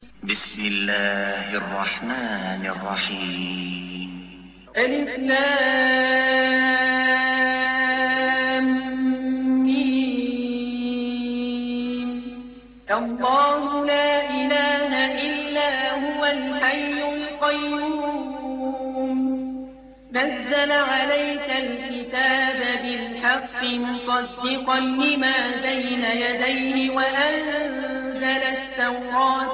بسم الله الرحمن الرحيم. ألف لام ميم. الله لا إله إلا هو الحي القيوم نزل عليك الكتاب بالحق مصدقا لما بين يديه وأنزل التوراة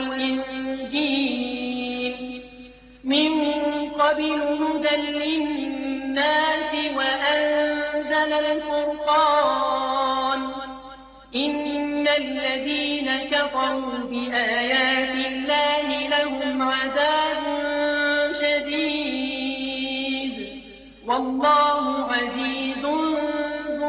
والإنجيل من قبل هدى للناس وأنزل الفرقان إن الذين كفروا بآيات الله لهم عذاب شديد والله عزيز ذو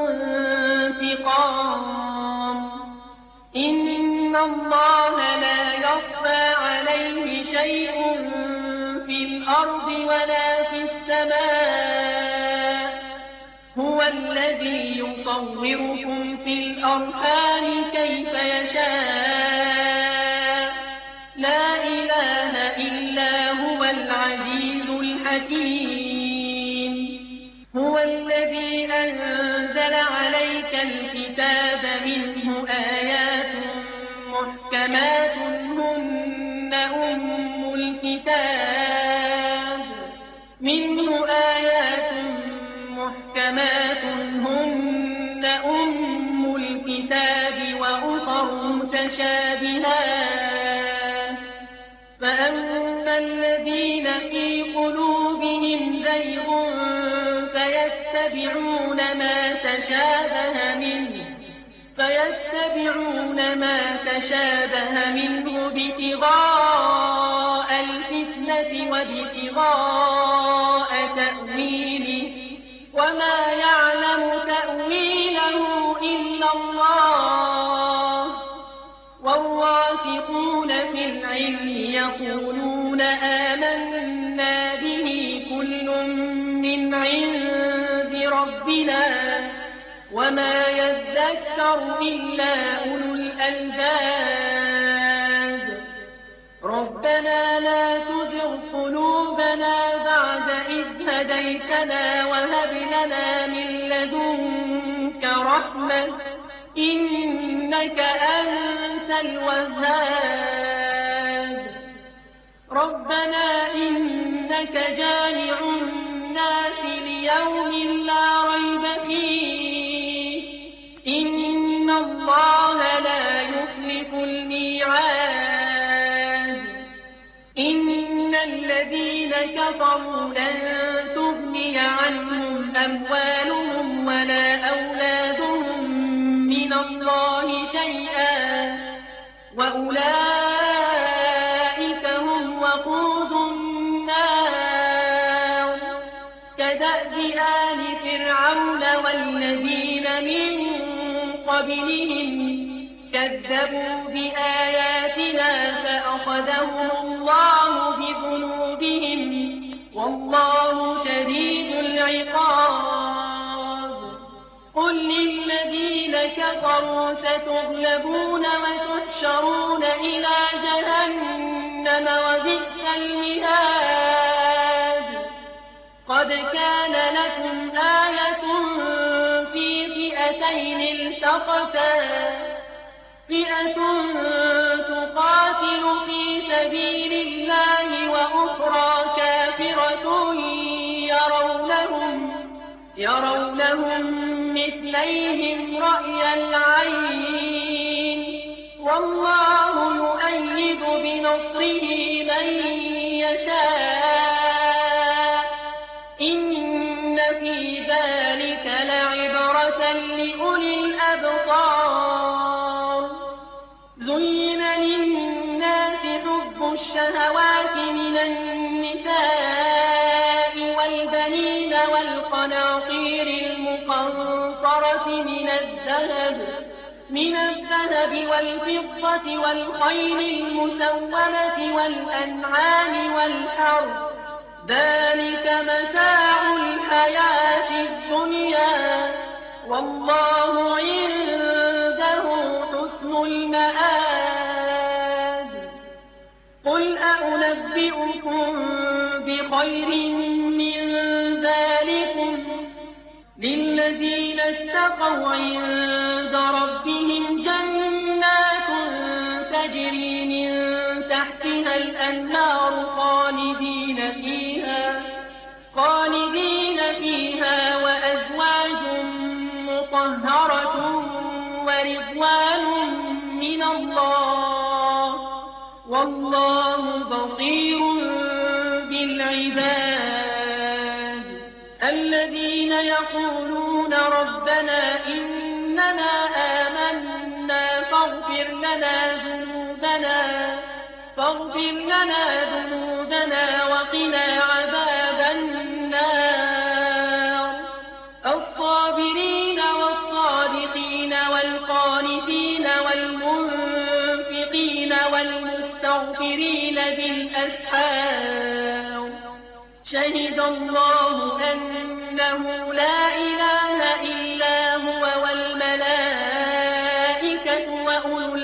انتقام. إن الله لا يخفى عليه شيء في الأرض ولا في السماء هو الذي يصوركم في الأرحام كيف يشاء لا إله إلا هو العزيز الحكيم. هو الذي أنزل عليك الكتاب منه آيات محكمات هن أم الكتاب منه آيات محكمات هن أم الكتاب وأخر متشابهات فأما الذين في قلوبهم زيغ فيتبعون ما تشابه منه ابتغاء الفتنة وابتغاء تأويله وما يعلم تأويله إلا الله والراسخون في العلم يقولون آمنا به كل من عند ربنا وما يذكر إلا أولو الألباب. ربنا لا تزغ قلوبنا بعد إذ هديتنا وهب لنا من لدنك رحمة إنك أنت الوهاب. ربنا إنك جامع الناس ليوم لا ريب فيه إن الله لا يخلف الميعاد. إن الذين كفروا لن تغني عنهم أموالهم ولا أولادهم من الله شيئا وأولئك هم وقود النار كدأب آل فرعون والذين من قبلهم كذبوا بآياتنا فأخذهم الله بذنوبهم والله شديد العقاب. قل للذين كفروا ستغلبون وتحشرون إلى جهنم وبئس المهاد. قد كان لكم آية في فئتين التقتا فئة تقاتل في سبيل الله وأخرى كافرة يرونهم مثليهم رأي العين والله يؤيد بنصره من يشاء إن في ذلك لعبرة لأولي الأبصار. زين للناس حب الشهوات من النساء والبنين والقناطير المقنطرة من الذهب والفضة والخيل المسومة والأنعام والحرث ذلك متاع الحياة الدنيا والله عنده حسن المآب. أنبئكم بخير من ذلكم للذين اتقوا عند ربهم جنات تجري من تحتها الأنهار خالدين فيها وأزواج مطهرة ورضوان من الله والله بصير بالعباد الذين يقولون ربنا إننا آمنا فاغفر لنا ذنوبنا وقنا عذاب النار الصابرين والصادقين والقانتين والمنفقين والمستغفرين بالأسحار شهد الله أنه لا إله إلا هو والملائكة وأولو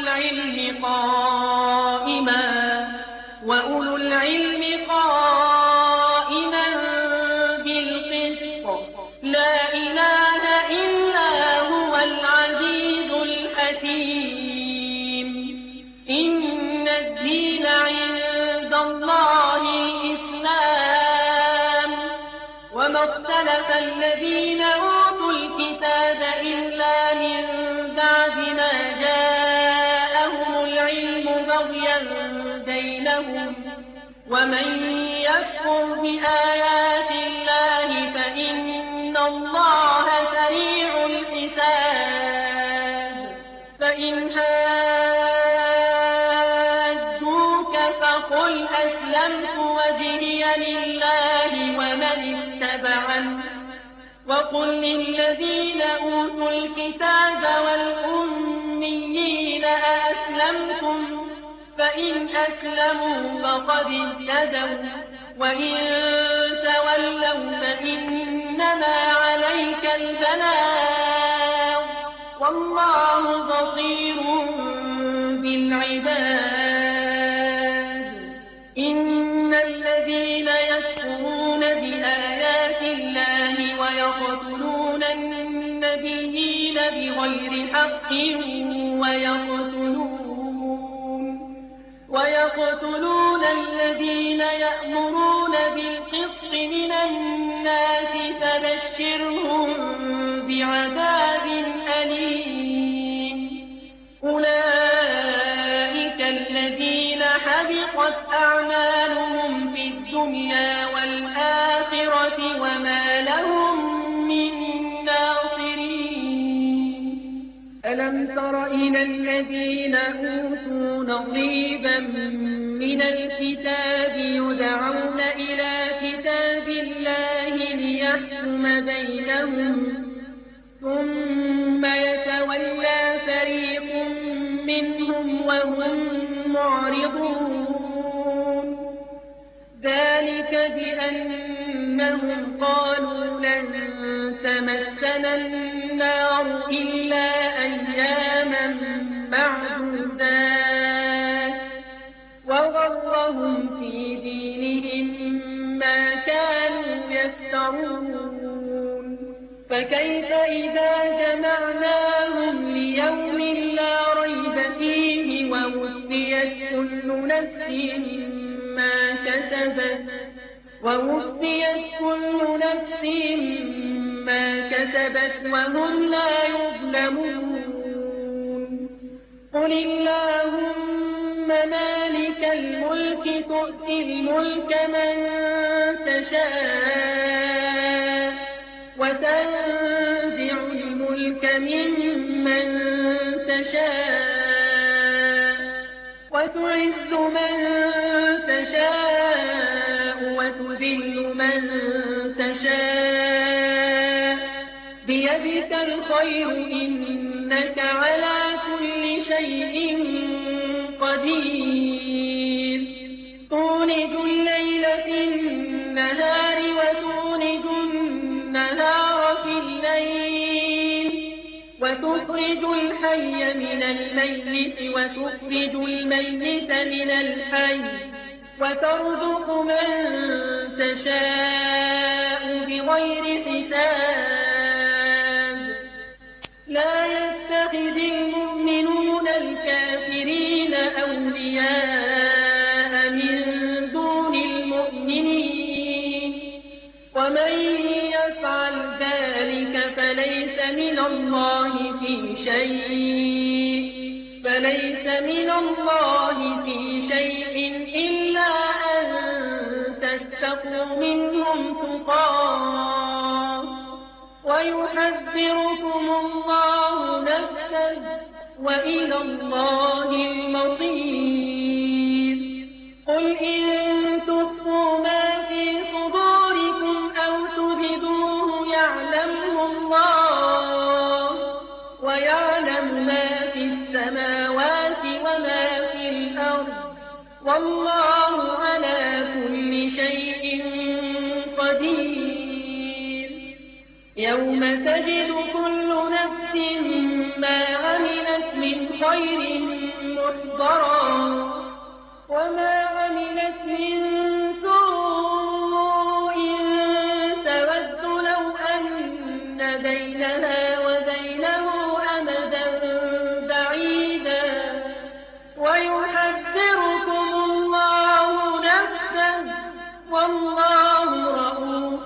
العلم قائما بالقسط لا إله إلا هو العزيز الحكيم إن الدين عند الله الإسلام وما اختلف الذين أوتوا الكتاب إلا من بعد ما جاءهم العلم بغيا بينهم ومن يكفر بآيات الله فإن الله سريع الحساب فإن حاجوك فقل أسلمت وجهي لله ومن اتبعني وقل للذين أوتوا الكتاب والأميين أأسلمتم فإن أسلموا فقد اهتدوا وإن تولوا فإنما عليك البلاغ والله بصير بالعباد إن الذين يكفرون بآيات الله ويقتلون النبيين بغير حق ويقتلون الذين يأمرون بالقسط من الناس فبشرهم بعذاب أليم أولئك الذين حبطت أعمالهم في الدنيا والآخرة وما لهم من ناصرين ألم تر إلى الذين أوتوا نصيبا من الكتاب يدعون إلى كتاب الله ليحكم بينهم ثم يتولى فريق منهم وهم معرضون ذلك بأنهم قالوا لن تمسنا النار إلا أياما معدودات وغرهم في دينهم ما كانوا يفترون فكيف إذا جمعناهم ليوم لا ريب فيه ووفيت كل نفس ما كسبت وهم لا يظلمون قل اللهم مالك الملك تؤتي الملك من تشاء وتنزع الملك ممن تشاء وتعز من تشاء وتذل من تشاء بيدك الخير إنك على كل شيء قدير تولج الليل في النهار وتولج النهار في الليل وتخرج الحي من الميت وتخرج الميت من الحي وترزق من تشاء بغير حساب لا يتخذ المؤمنون الكافرين أولياء من دون المؤمنين ومن يفعل ذلك فليس من الله في شيء إلا أن تتقوا منهم تقاه ويحذركم الله نفسه وإلى الله المصير قل إن تخفوا ما في صدوركم أو تبدوه يعلمه الله ويعلم ما في السماوات وما في الأرض والله على كل شيء قدير يوم تجد كل نفس ما عملت من خير محضرا وما عملت من سوء تود لو أن بينها وبينه أمدا بعيدا ويحذركم الله نفسه والله رءوف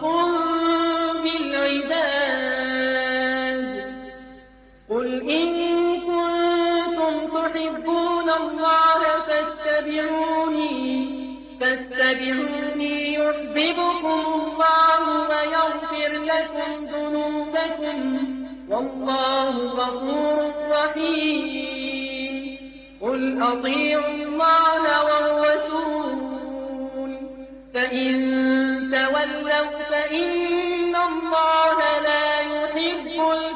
بالعباد قل إن كنتم تحبون الله فاتبعوني يحببكم الله ويغفر لكم ذنوبكم والله غفور رحيم قل أطيعوا الله والرسول فإن تولوا فإن الله لا يحب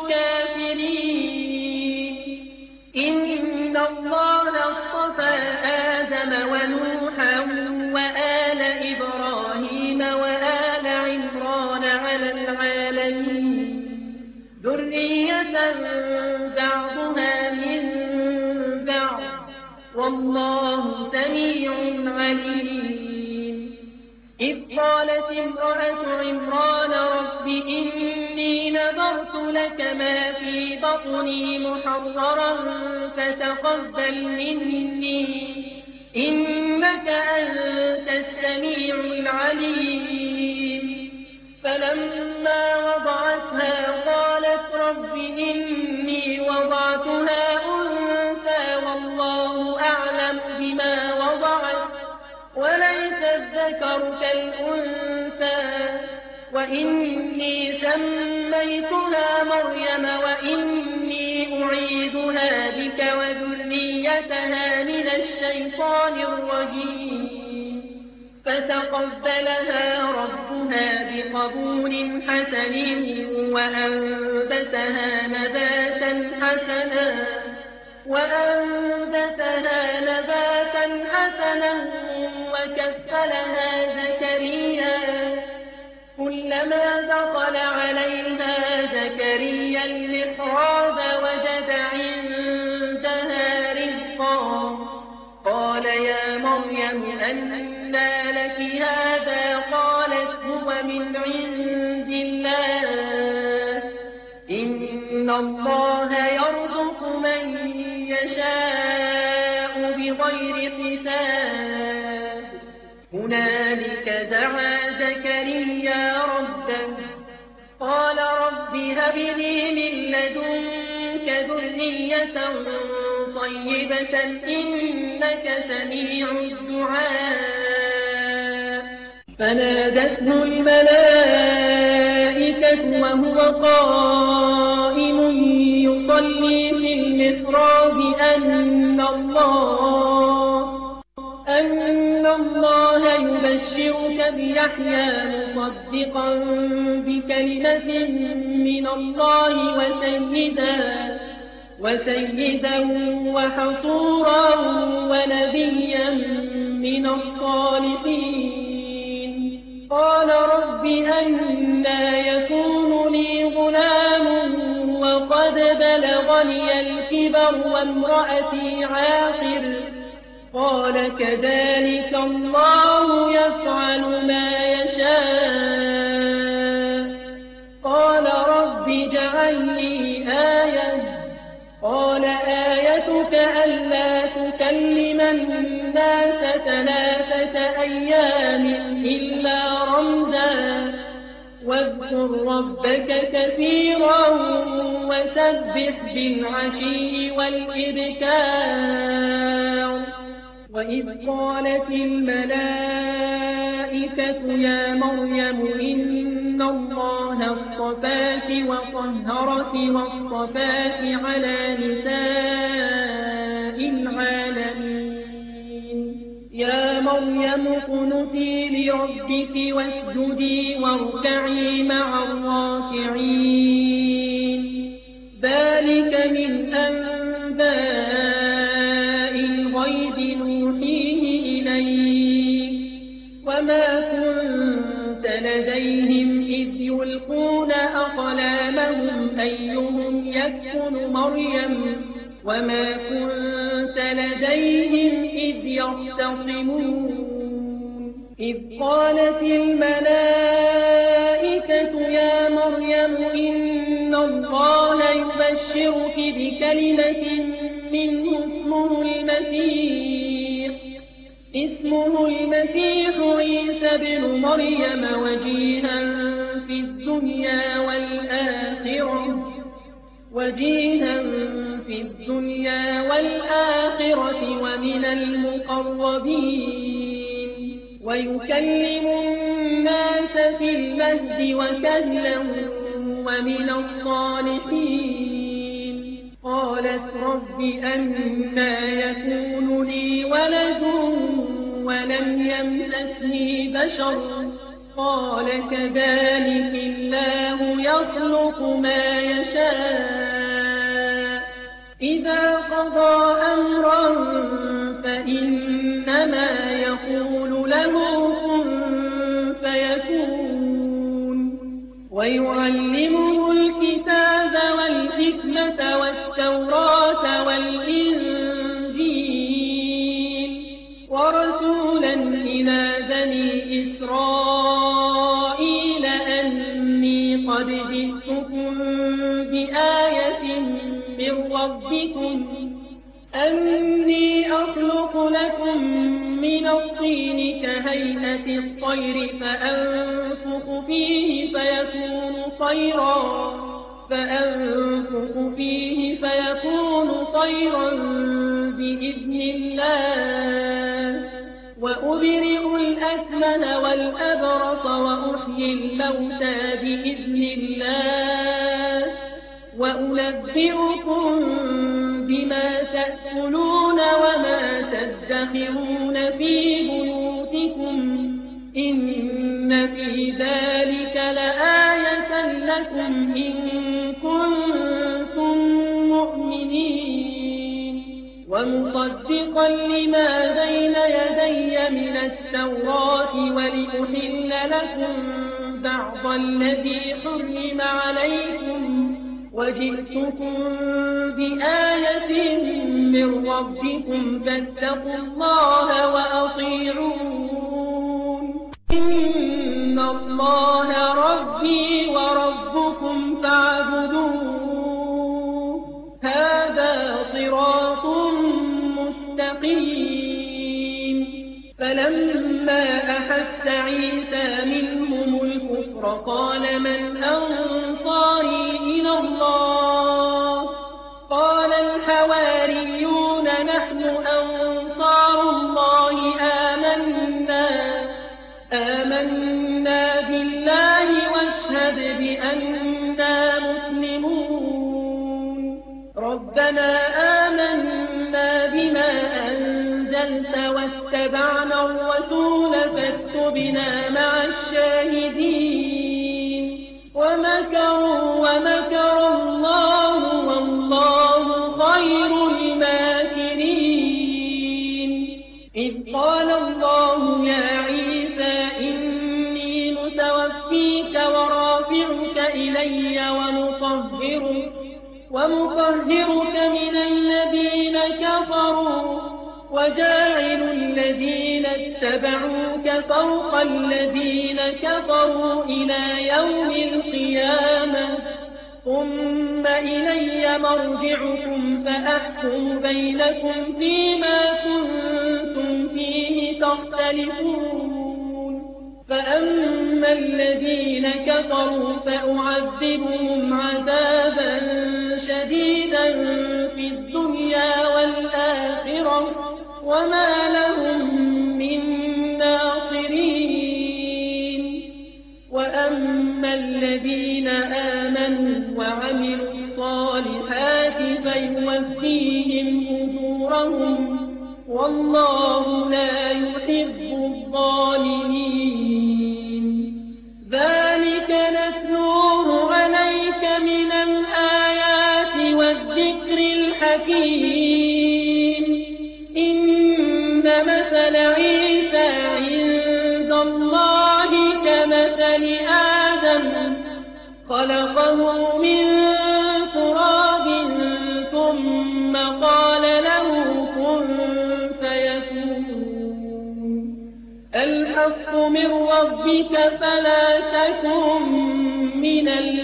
الكافرين إن الله اصطفى آدم ونوحا وآل إبراهيم وآل عمران على العالمين ذرية بعضها من بعض والله سميع عليم إذ قالت امرأة عمران رب إني نذرت لك ما في بطني محررا فتقبل مني إنك أنت السميع العليم فلما وضعتها قالت رب إني وضعتها أنثى والله أعلم بما وضعت وليس الذكر كالأنثى وإني سميتها مريم وإني أعيذها بك وذريتها من الشيطان الرجيم فتقبلها ربها بقبول حسن وأنبتها نباتا حسنا وكفلها زكريا كلما دخل عليها زكريا المحراب وجد عندها رزقا قال يا مريم أنى لك هذا قالت هو من عند الله إن الله يرزق من يشاء بغير حساب هنالك دعا زكريا ربه قال رب هب لي من لدنك ذرية طيبة إنك سميع الدعاء فنادته الملائكة وهو قائم يصلي في المحراب أن الله يبشرك بيحيى مصدقا بكلمة من الله وسيدا وحصورا ونبيا من الصالحين قال رب أنى يكون لي غلام وقد بلغني الكبر وامرأتي عاقر قال كذلك الله ألا تكلم الناس 3 أيام إلا رمزا واذكر ربك كثيرا وسبح بالعشي والإبكار وإذ قالت الملائكة يا مريم إن الله اصطفاك وطهرك واصطفاك على نساء العالمين يا مريم اقنتي لربك واسجدي واركعي مع الراكعين ذلك من أنباء الغيب نوحيه إليك وما كنت لديهم إذ يلقون أقلامهم أيهم يكفل مريم وما كنت لديهم إذ يختصمون إذ قالت الملائكة يا مريم إن الله يبشرك بكلمة منه اسمه المسيح عيسى بن مريم وجيها في الدنيا والآخرة ومن المقربين ويكلم الناس في المهد وكهلا ومن الصالحين قالت رب أنى يكون لي ولد ولم يمسسني بشر قال كذلك الله يخلق ما يشاء إذا قضى أمرا فإنما يقول له كن فيكون ويعلمه الكتاب والحكمة والتوراة والإنجيل ورسولا إلى بني إسرائيل أني قد جئتكم بآية من ربكم أني أخلق لكم من الطين كهيئة الطير فأنفخ فيه فيكون طيرا بإذن الله وأبرئ الأكمه والأبرص وأحيي الموتى بإذن الله وأنبئكم بما تأكلون وما تدخرون في بيوتكم إن في ذلك لآية لكم إن كنتم مؤمنين ومصدقا لما بين يدي من التوراة ولأحل لكم بعض الذي حرم عليكم وجئتكم بآية من ربكم فاتقوا الله وأطيعون إن الله ربي وربكم فاعبدوه هذا صراط مستقيم فلما أحس عيسى منهم الكفر قال من أنصاري إلى الله قال الحواريون نحن أنصار الله آمنا بالله واشهد بأننا مسلمون ربنا آمنا بما أنزلت واتبعنا الرسول فاكتبنا مع الشاهدين ومكروا ومكر الله والله خير الماكرين إذ قال الله يا عيسى إني متوفيك ورافعك إلي ومطهرك من الذين كفروا وجاعل الذين اتبعوك فوق الذين كفروا إلى يوم القيامة ثم إلي مرجعكم فأحكم بينكم فيما كنتم فيه تختلفون فأما الذين كفروا فأعذبهم عذابا شديدا في الدنيا والآخرة وما لهم من ناصرين وأما الذين آمنوا وعملوا الصالحات فيوفيهم أجورهم والله لا يحب الظالمين ذلك نتلوه عليك من الآيات والذكر الحكيم إن مثل عيسى عند الله كمثل آدم خلقه من تراب ثم قال له كن فيكون الحق من ربك فلا تكن من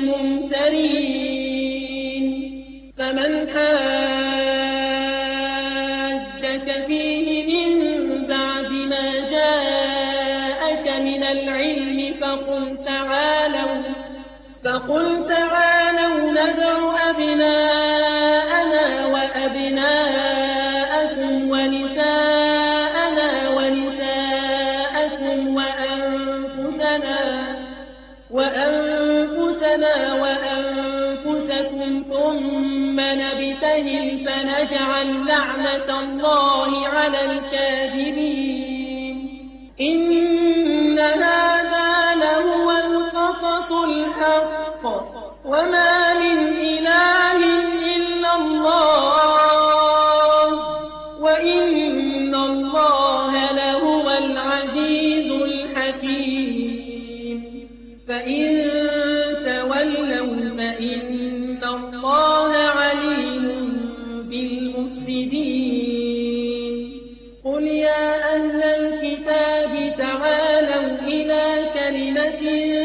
الممترين فمن حاجك فيه من بعد ما جاءك من العلم فقل تعالوا ندع أبناءنا وأبناءكم ونساءنا ونساءكم وأنفسنا وأنفسكم ثم نبتهل فنجعل لعنة الله على الكاذبين إن هذا لهو القصص الحق وما من إله إلا الله وإن الله لهو العزيز الحكيم فإن تولوا فإن الله عليم بالمفسدين قل يا أهل الكتاب تعالوا إلى كلمة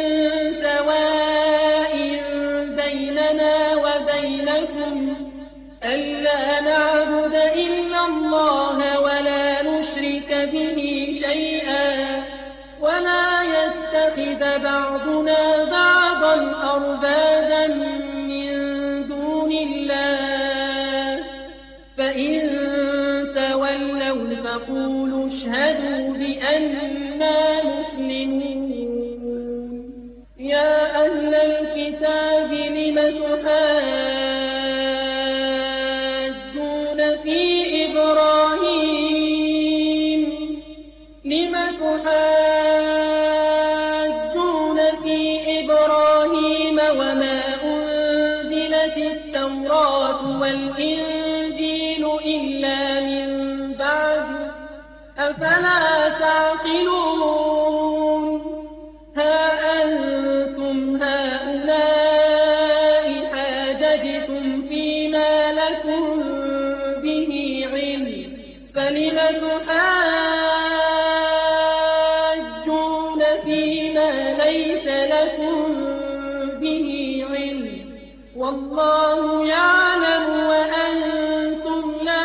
سواء بيننا وبينكم ألا نعبد إلا الله ولا نشرك به شيئا ولا يتخذ بعضنا بعضا أربابا من دون الله فإن تولوا فقولوا اشهدوا بأننا مسلمون يا أهل الكتاب لم تحاجون في إبراهيم وما أنزلت التوراة والإنجيل إلا من بعد أفلا تعقلون ها أنتم هؤلاء حاججتم فيما لكم به علم فلم تحاجون فيما ليس لكم به علم والله يعلم وأنتم لا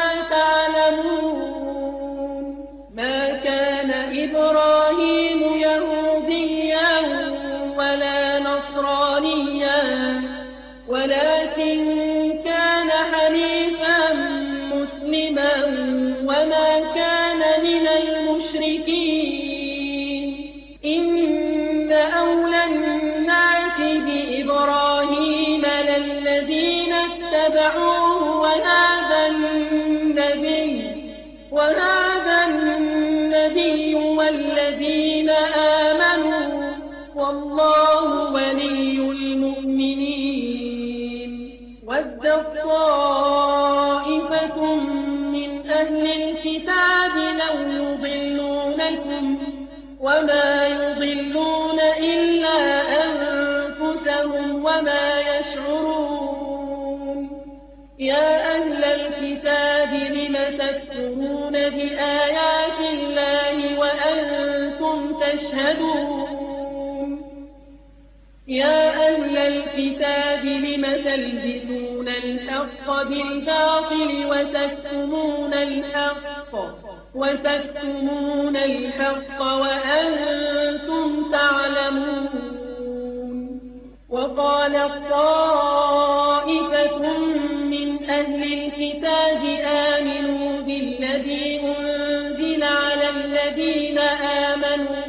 تعلمون ما كان إبراهيم يهوديا ولا نصرانيا ولكن كان حنيفا مسلما وما كان من المشركين إن أولى الناس بإبراهيم للذين اتبعوه وهذا النبي والذين آمنوا والله ولي المؤمنين ودت طائفة من أهل الكتاب لو يضلونكم وما يضلون إلا أنفسهم وما يشعرون يا أهل الكتاب لم تكفرون بآيات الله وأنتم تشهدون يا أهل الكتاب الكتاب لم تلبسون الحق بالباطل وتكتمون الحق وأنتم تعلمون وقالت طائفة من أهل الكتاب آمنوا بالذي أنزل على الذين آمنوا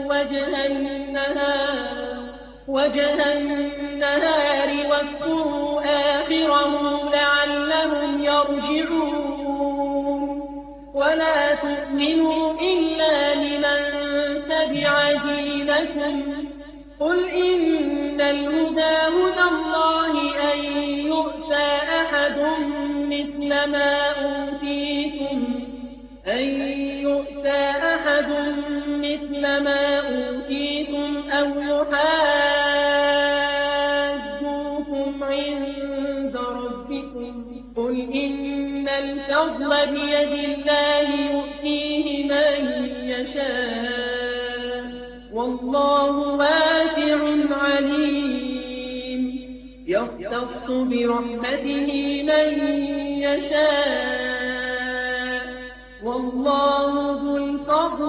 وجه النهار واذكروا آخره لعلهم يرجعون ولا تؤمنوا إلا لمن تبع دينكم قل إن الهدى هدى الله أن يؤتى أحد مثل ما أوتيتم أو يحاجوكم عند ربكم قل إن الفضل بيد الله يؤتيه من يشاء والله واسع عليم يختص برحمته من يشاء والله ذو الفضل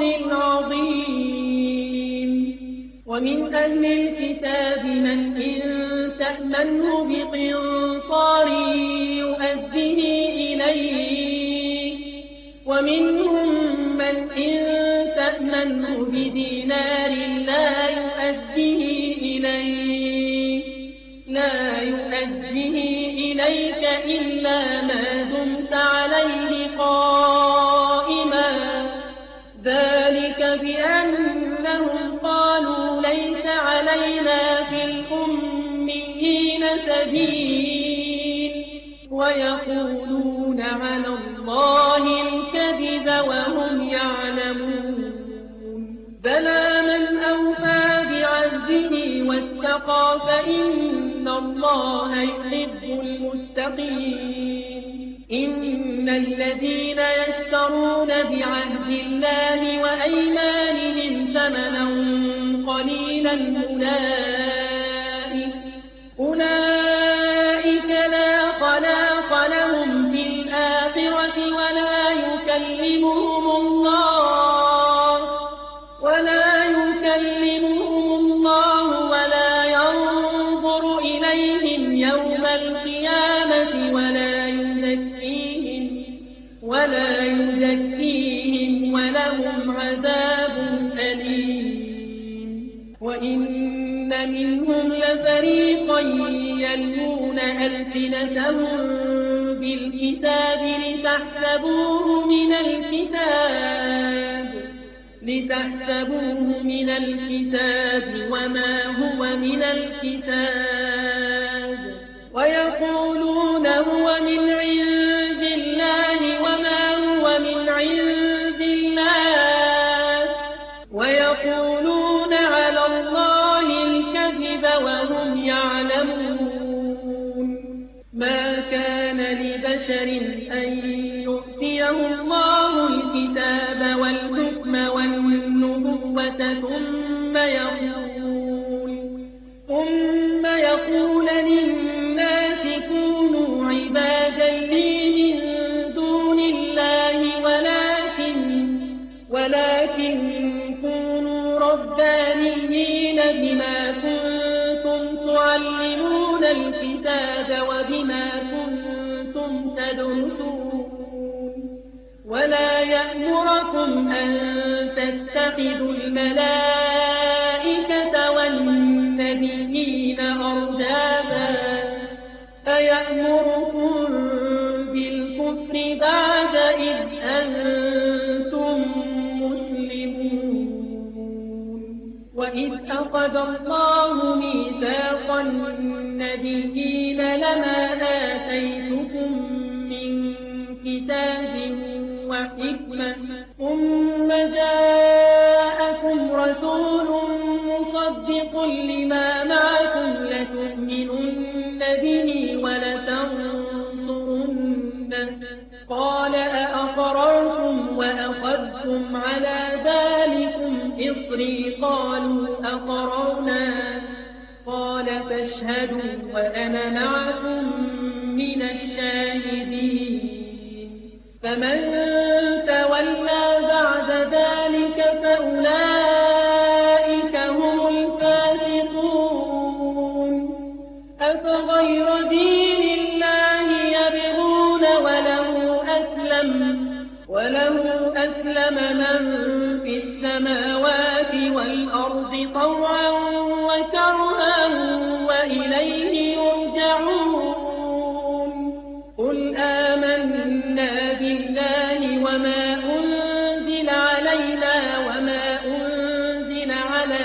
العظيم ومن أهل الكتاب من إن تأمنه بقنطار يؤديه إليك ومنهم من إن تأمنه بدينار لا يؤديه إليك إلا ما دمت عليه قائما ذلك بأنهم قالوا ليس علينا في الأميين سبيل ويقولون على الله الكذب وهم يعلمون بلى من أوفى بعهده واتقى فإن الله يحب المتقين إن الذين يشترون بعهد الله وأيمانهم ثمنا قليلا أولئك لا خلاق لهم في الآخرة ولا يكلمهم الله ولا ينظر إليهم يوم القيامة ولا يزكيهم ولهم عذاب أليم وإن منهم لفريقا يلوون ألسنتهم بالكتاب لتحسبوه من الكتاب وما هو من الكتاب ويقولون هو من عند الله وما هو من عند الله ويقولون على الله الكذب وهم يعلمون ما كان لبشر أن يؤتيه الله الكتاب والحكم والنبوة ثم يقول للناس كونوا عبادا لي من دون الله ولكن كونوا ربانيين بما كنتم تعلمون الكتاب وبما كنتم تدرسون ولا يأمركم أن تتخذوا الملائكة والنبيين أربابا أيأمركم بالكفر بعد إذ أنتم مسلمون وإذ أخذ الله ميثاق النبيين لما آتيتكم من كتاب وحكمة ثم جاءكم رسول مصدق لما معكم لتؤمنن به ولتنصرنه قال أأقررتم وأخذتم على ذلكم إصري قالوا أقررنا قال فاشهدوا وأنا معكم من الشاهدين فمن تولى بعد ذلك فأولئك هم الفاسقون أفغير دين الله يبغون وله أسلم من في السماوات والأرض طوعا وكرها وإليه يرجعون قل آمنا بالله وما أنزل علينا وما أنزل على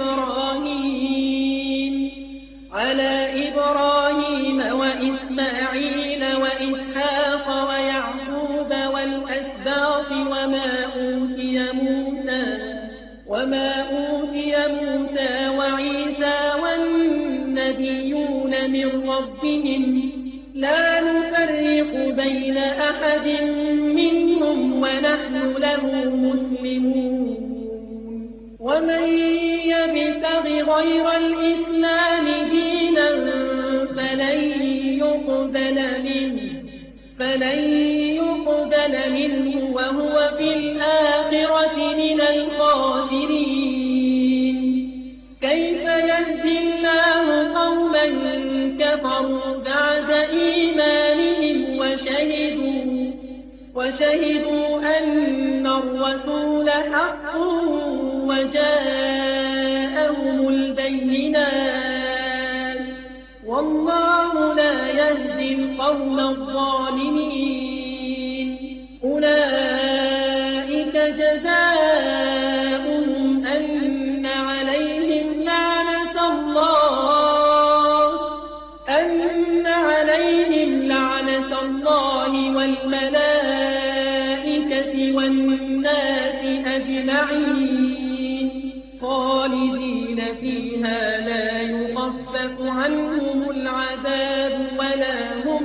إبراهيم وإسماعيل وإسحاق ويعقوب والأسباط وما أوتي موسى وعيسى والنبيون من ربهم لا نفرق بين أحد منهم ونحن له مسلمون ومن يبتغ غير الإسلام دينا فلن يقبل منه وهو في الآخرة من الخاسرين كيف يهدي الله قوما كفروا بعد إيمانهم وشهدوا أن الرسول حق وجاءهم البينات والله لا يهدي القوم الظالمين أولئك جزاؤهم أن عليهم لعنة الله والملائكة والناس أجمعين خالدين فيها لا يخفف عنهم العذاب ولا هم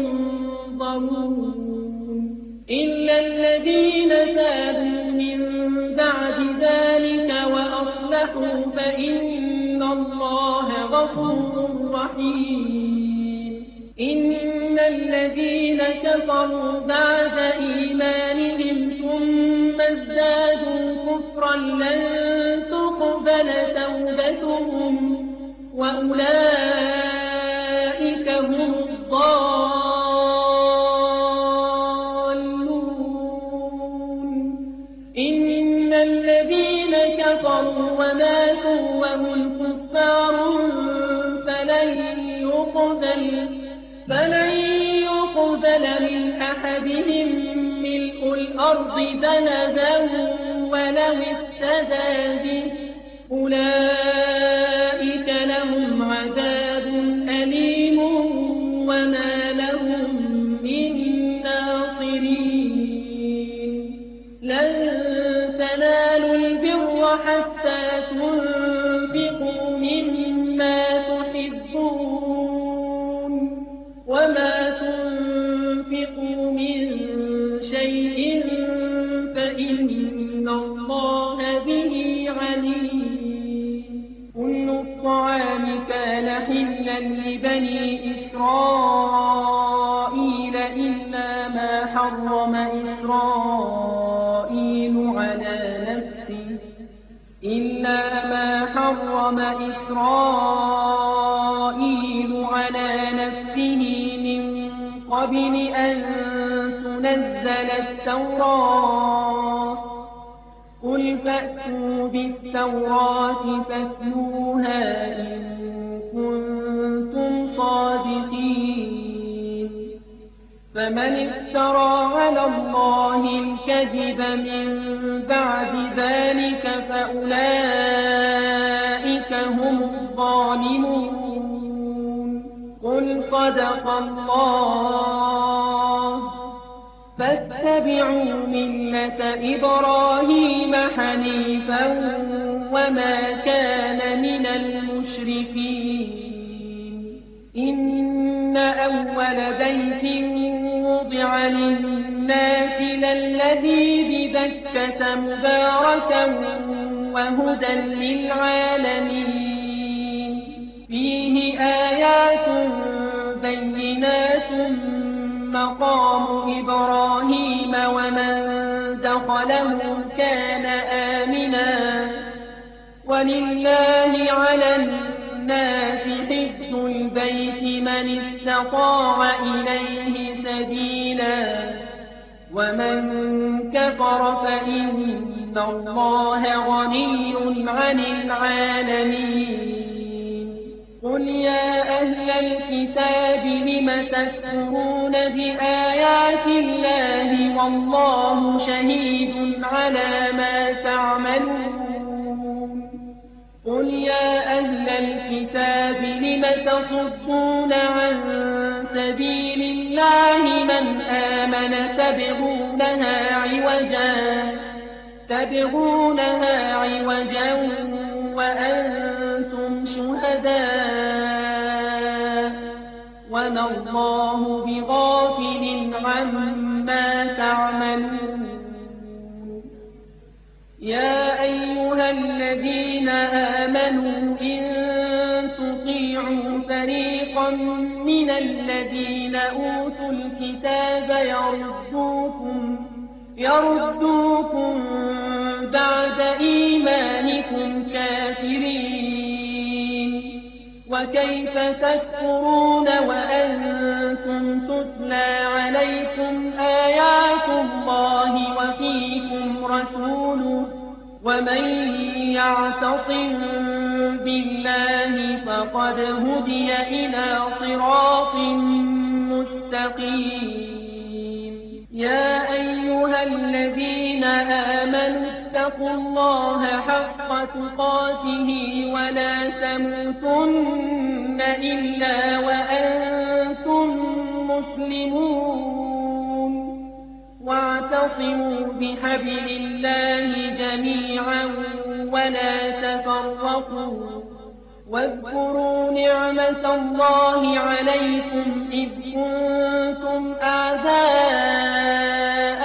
ينظرون إلا الذين تابوا من بعد ذلك وأصلحوا فإن الله غفور رحيم إن الذين كفروا بعد إيمانهم ثم ازدادوا كفرا لن تقبل توبتهم وأولئك هم الضالون إن الذين كفروا وماتوا وهم كفار فلن يقبل من أحدهم ملء الأرض ذهبا ولو افتدى به أولئك لهم عذاب أليم وما لهم من ناصرين لن تنالوا البر حتى تنفقوا مما تحبون وما تنفقوا من شيء فإن الله به عليم كل الطعام كان حلا لبني إسرائيل إلا ما حرم إسرائيل على نفسه من قبل أن تنزل التوراة قل فأتوا بالتوراة فاتلوها إن كنتم صادقين فمن افترى على الله الكذب من بعد ذلك فأولئك هم الظالمون قل صدق الله فاتبعوا ملة إبراهيم حنيفا وما كان من المشركين إن أول بيت وضع للناس للذي ببكة مباركا وهدى للعالمين فيه آيات بينات مقام إبراهيم ومن دخله كان آمنا ولله على الناس حج البيت من استطاع إليه سبيلا ومن كفر فإن الله غني عن العالمين قل يا أهل الكتاب لم تكفرون بآيات الله والله شهيد على ما تعملون قل يا أهل الكتاب لم تصدون عن سبيل الله من آمن تبغونها عوجا وأنتم شهداء وما الله بغافل عما تعملون يا أيها الذين آمنوا إن تطيعوا فريقا من الذين أوتوا الكتاب يردوكم بعد إيمانكم كافرين وكيف تكفرون وأنتم تتلى عليكم آيات الله وفيكم رسوله ومن يعتصم بالله فقد هدي إلى صراط مستقيم يا أيها الذين آمنوا اتقوا الله حق تقاته ولا تموتن إلا وأنتم مسلمون واعتصموا بحبل الله جميعا ولا تفرقوا واذكروا نعمة الله عليكم إذ كنتم أعداء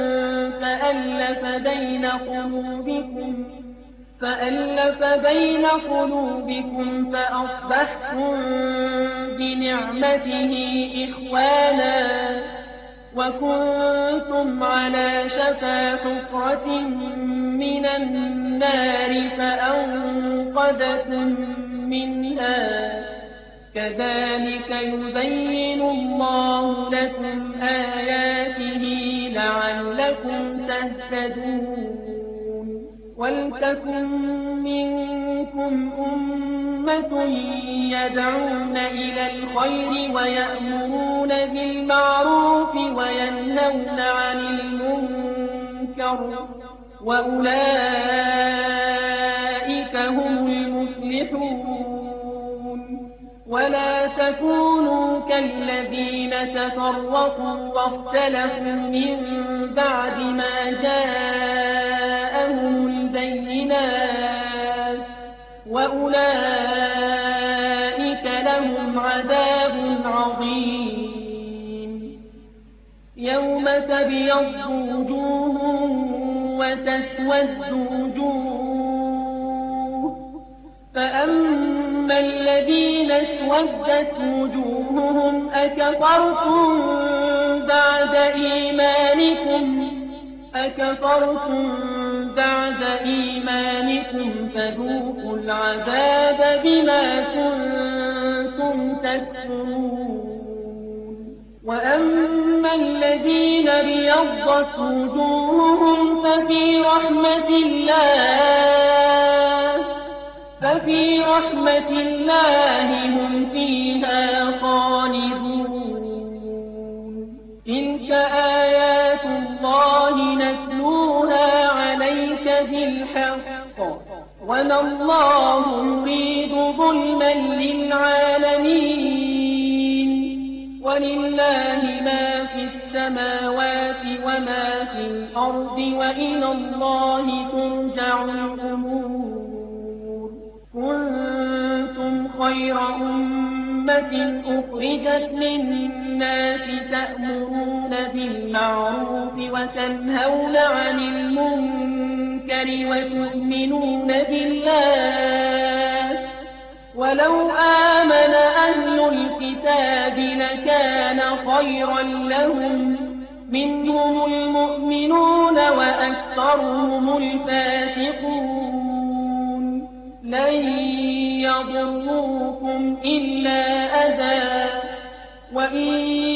فألف بين قلوبكم فأصبحتم بنعمته إخوانا وكنتم على شفا حفرة من النار فأنقذكم منها كذلك يبين الله لكم آياته لعلكم تهتدون ولتكن منكم أمة يدعون إلى الخير ويأمرون بالمعروف وينهون عن المنكر وأولئك هم المفلحون ولا تكونوا كالذين تفرقوا واختلفوا من بعد ما جاءهم البينات وأولئك لهم عذاب عظيم يوم تبيض وجوه وتسود وجوه فأما الذين اسودت وجوههم أكفرتم بعد إيمانكم فذوقوا العذاب بما كنتم تكفرون وأما الذين ابيضت وجوههم ففي رحمة الله هم فيها خالدون تلك آيات الله نتلوها عليك بالحق وما الله يريد ظلما للعالمين ولله ما في السماوات وما في الأرض وإلى الله ترجع الأمور كنتم خير أمة أخرجت للناس تأمرون بالمعروف وتنهون عن المنكر وتؤمنون بالله ولو آمن أهل الكتاب لكان خيرا لهم منهم المؤمنون وأكثرهم الفاسقون لن يضروكم إلا أذى وإن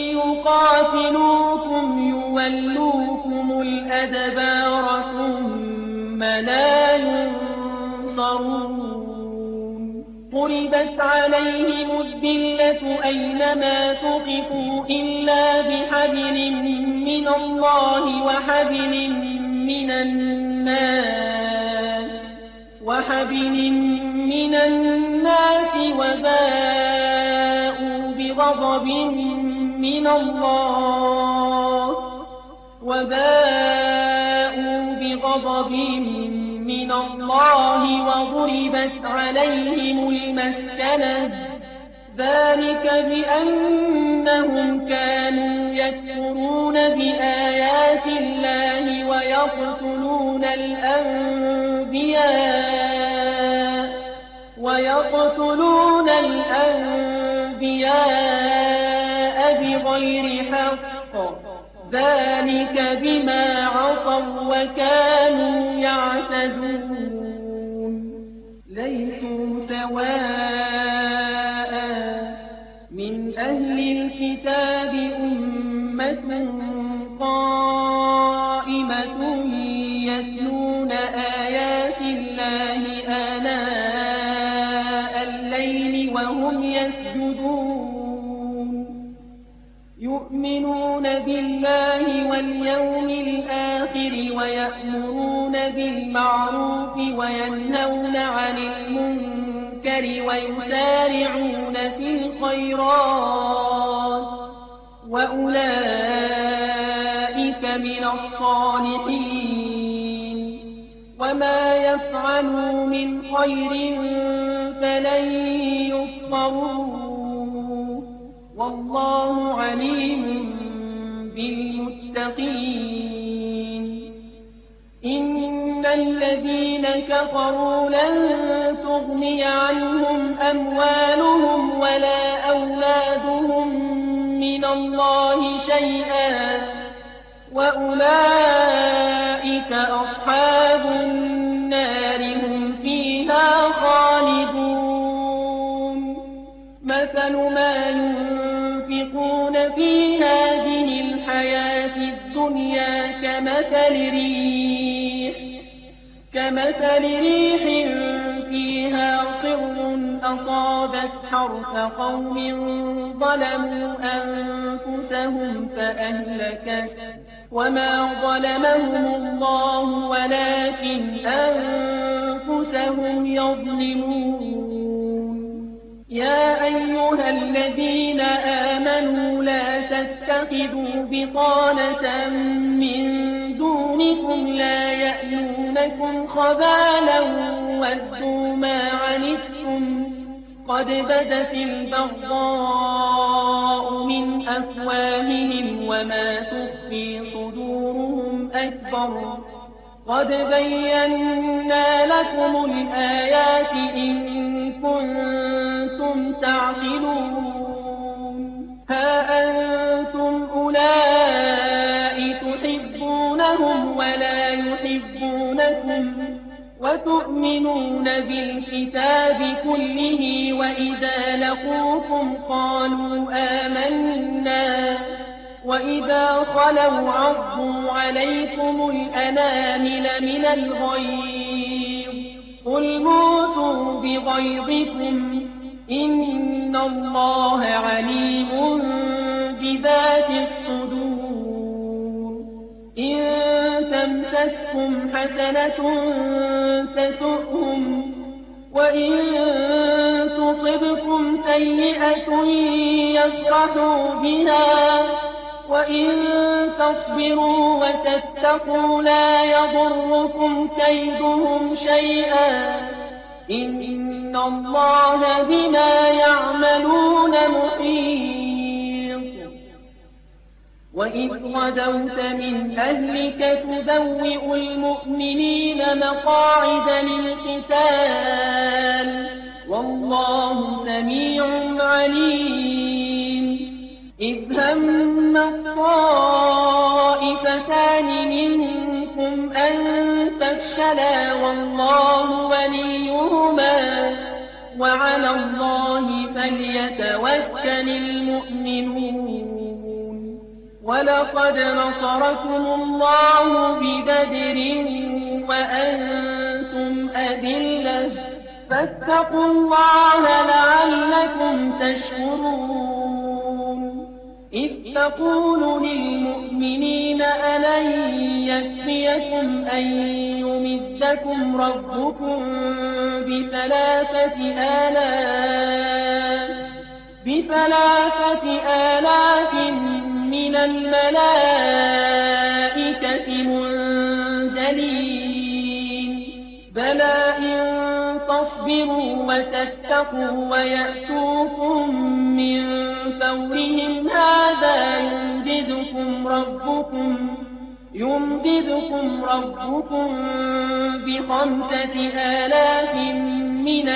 يقاتلوكم يولوكم الأدبار ثم لا ينصرون ضربت عليهم الذلة أينما ثقفوا إلا بحبل من الله وحبل من الناس وباءوا بغضب من الله وضربت عليهم المسكنة ذلك بأنهم كانوا يكفرون بآيات الله ويقتلون الأنبياء بغير حق ذلك بما عصوا وكانوا يعتدون ليسوا سواء من أهل الكتاب أمة قائمة يتلون آيات الله آناء الليل وهم يسجدون يؤمنون بالله واليوم الآخر ويأمرون بالمعروف وينهون عن المنكر ويسارعون في الخيرات وأولئك من الصالحين وما يفعلوا من خير فلن يكفروه والله عليم بالمتقين إن الذين كفروا لن تغني عنهم أموالهم ولا أولادهم من الله شيئا وأولئك أصحاب النار هم فيها خالدون مثل ما ينفقون في هذه الحياة الدنيا كمثل ريح فيها صر أصابت حرث قوم ظلموا أنفسهم فأهلكت وما ظلمهم الله ولكن أنفسهم يظلمون يا أيها الذين آمنوا لا تتخذوا بطانة من دونكم لا يألونكم خبالا ودوا ما عنتم قد بدت البغضاء من أفواههم وما تخفي صدورهم أكبر قد بينا لكم الآيات إن كنتم تعقلون ها أنتم أولئك تحبونهم ولا يحبونكم وتؤمنون بالكتاب كله وإذا لقوكم قالوا آمنا وإذا خلوا عضوا عليكم الأنامل من الغيظ قل موتوا بغيظكم إن الله عليم بذات الصدور إن تمسسكم حسنة تسؤهم وإن تصبكم سيئة يفرحوا بها وإن تصبروا وتتقوا لا يضركم كيدهم شيئا إن الله بما يعملون محيط وإذ غدوت من أهلك تبوئ المؤمنين مقاعد للقتال والله سميع عليم إذ هم الطائفتان منكم أن تفشلا والله وليهما وعلى الله فليتوكل المؤمنون ولقد نصركم الله ببدر وأنتم أذلة فاتقوا الله لعلكم تشكرون إذ تقول للمؤمنين ألن يكفيكم أن يمدكم ربكم بثلاثة آلاف من الملائكة منزلين بلى إن تصبروا وتتقوا ويأتوكم من فورهم هذا يمددكم ربكم ب5000 من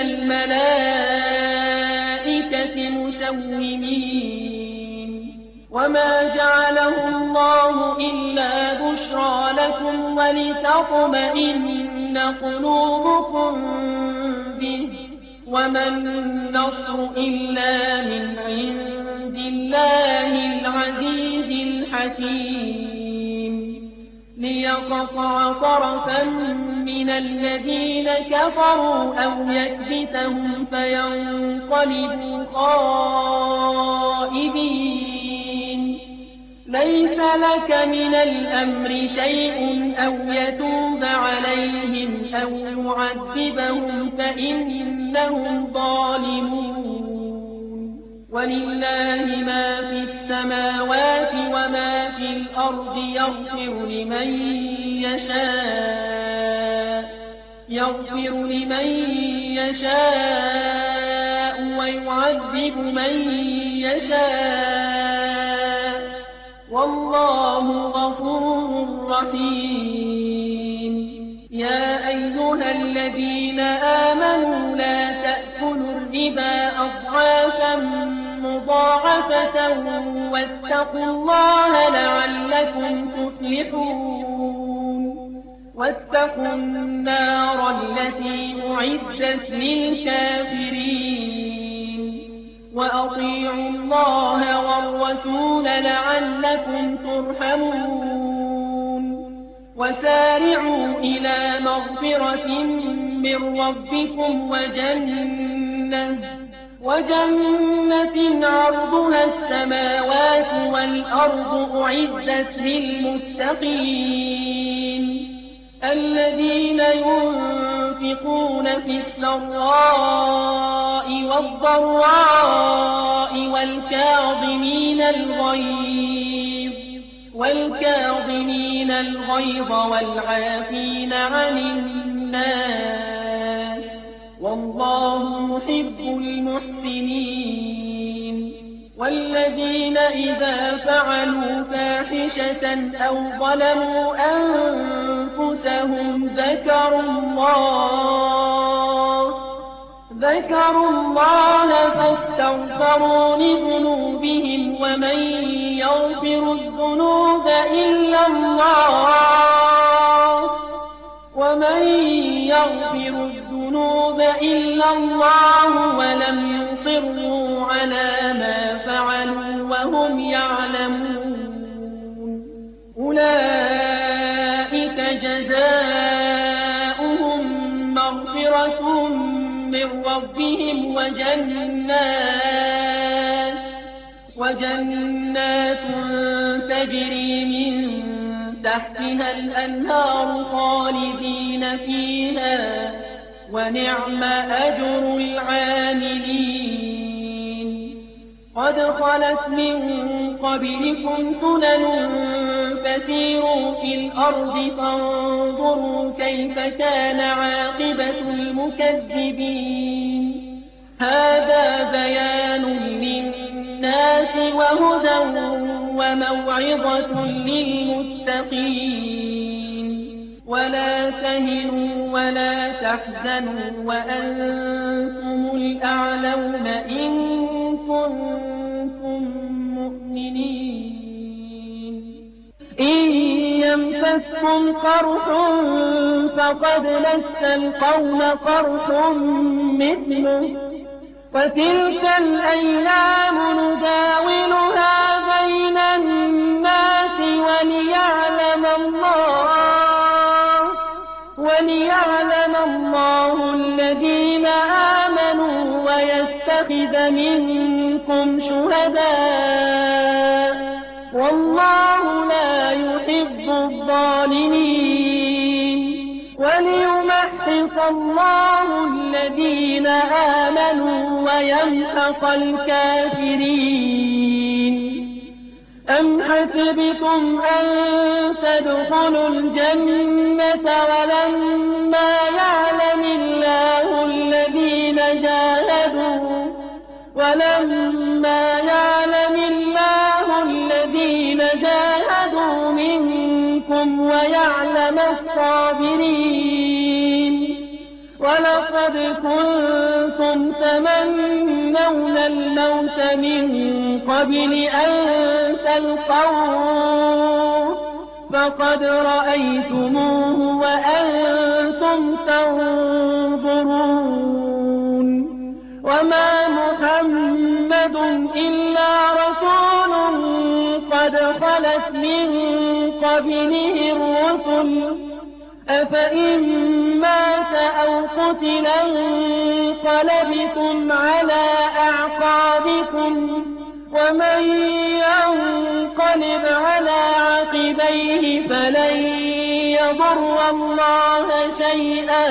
الملائكة مسومين وما جعله الله إلا بشرى لكم ولتطمئن قلوبكم به وما النصر إلا من عند الله العزيز الحكيم ليقطع طرفا من الذين كفروا أو يكبتهم فينقلبوا خائبين ليس لك من الأمر شيء أو يتوب عليهم أو يعذبهم فإنهم ظالمون ولله ما في السماوات وما في الأرض يغفر لمن يشاء ويعذب من يشاء والله غفور رحيم يا أيها الذين آمنوا لا تأكلوا الربا أضعافا مضاعفة واتقوا الله لعلكم تفلحون واتقوا النار التي أعدت للكافرين وأطيعوا الله والرسول لعلكم ترحمون وسارعوا إلى مغفرة من ربكم وجنة عرضها السماوات والأرض أعدت للمتقين الذين ينفقون في السراء والضراء والكاظمين الغيظ والعافين عن الناس والله يحب المحسنين والذين إذا فعلوا فاحشة أو ظلموا أنفسهم ذكروا الله فاستغفروا لذنوبهم ومن يغفر الذنوب إلا الله ولم يصروا على ما فعلوا وهم يعلمون أولئك جزاؤهم مغفرة من ربهم وجنات تجري من تحتها الأنهار خالدين فيها ونعم أجر العاملين قد خلت من قبلكم سنن فسيروا في الأرض فانظروا كيف كان عاقبة المكذبين هذا بيان للناس وهدى وموعظة للمتقين ولا تهنوا ولا تحزنوا وأنتم الأعلون إن كنتم مؤمنين إن يمسسكم قرح فقد مس القوم قرح مثله وتلك الأيام نداولها بين الناس وليعلم الله الذين آمنوا ويتخذ منكم شهداء والله لا يحب الظالمين وليمحص الله الذين آمنوا ويمحق الكافرين أم حسبتم أن تدخلوا الجنة ولما يعلم الله الذين جاهدوا منكم ويعلم الصابرين ولقد كنتم تمنون الموت من قبل أن تلقوه فقد رأيتموه وأنتم تنظرون وما محمد إلا رسول قد خلت من قبله الرسل أفإن مات أو قتل انقلبتم على أعقابكم ومن ينقلب على عقبيه فلن يضر الله شيئا